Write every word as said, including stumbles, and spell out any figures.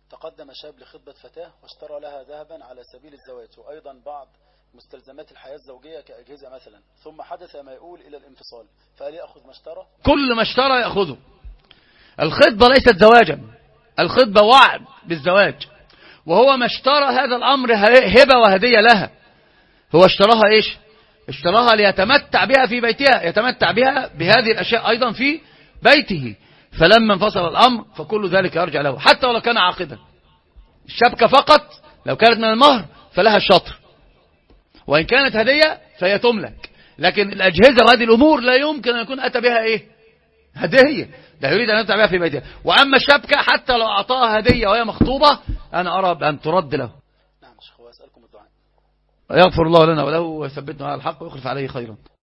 تقدم شاب لخطبة فتاة واشترى لها ذهبا على سبيل الزواج وأيضا بعض مستلزمات الحياة الزوجية كأجهزة مثلا، ثم حدث ما يقول إلى الانفصال، فهل يأخذ ما اشترى؟ كل ما اشترى يأخذه. الخطبة ليست زواجا، الخطبة وعد بالزواج، وهو ما اشترى هذا الأمر هبة وهدية لها. هو اشتراها إيش؟ اشتراها ليتمتع بها في بيتها، يتمتع بها بهذه الأشياء أيضا في بيته. فلما انفصل الأمر فكل ذلك يرجع له حتى ولو كان عاقدا. الشبكة فقط لو كانت من المهر فلها الشطر، وإن كانت هدية فهي تملك. لكن الأجهزة وهذه الأمور لا يمكن أن يكون أتى بها إيه؟ هدية، ده يريد أن يتمتع بها في بيتها. وأما الشبكة حتى لو أعطاها هدية وهي مخطوبة أنا أرى بأن ترد له. نعم شيخ، وأسألكم الدعاء. يغفر الله لنا وله ويثبتنا على الحق ويخلف عليه خيرا.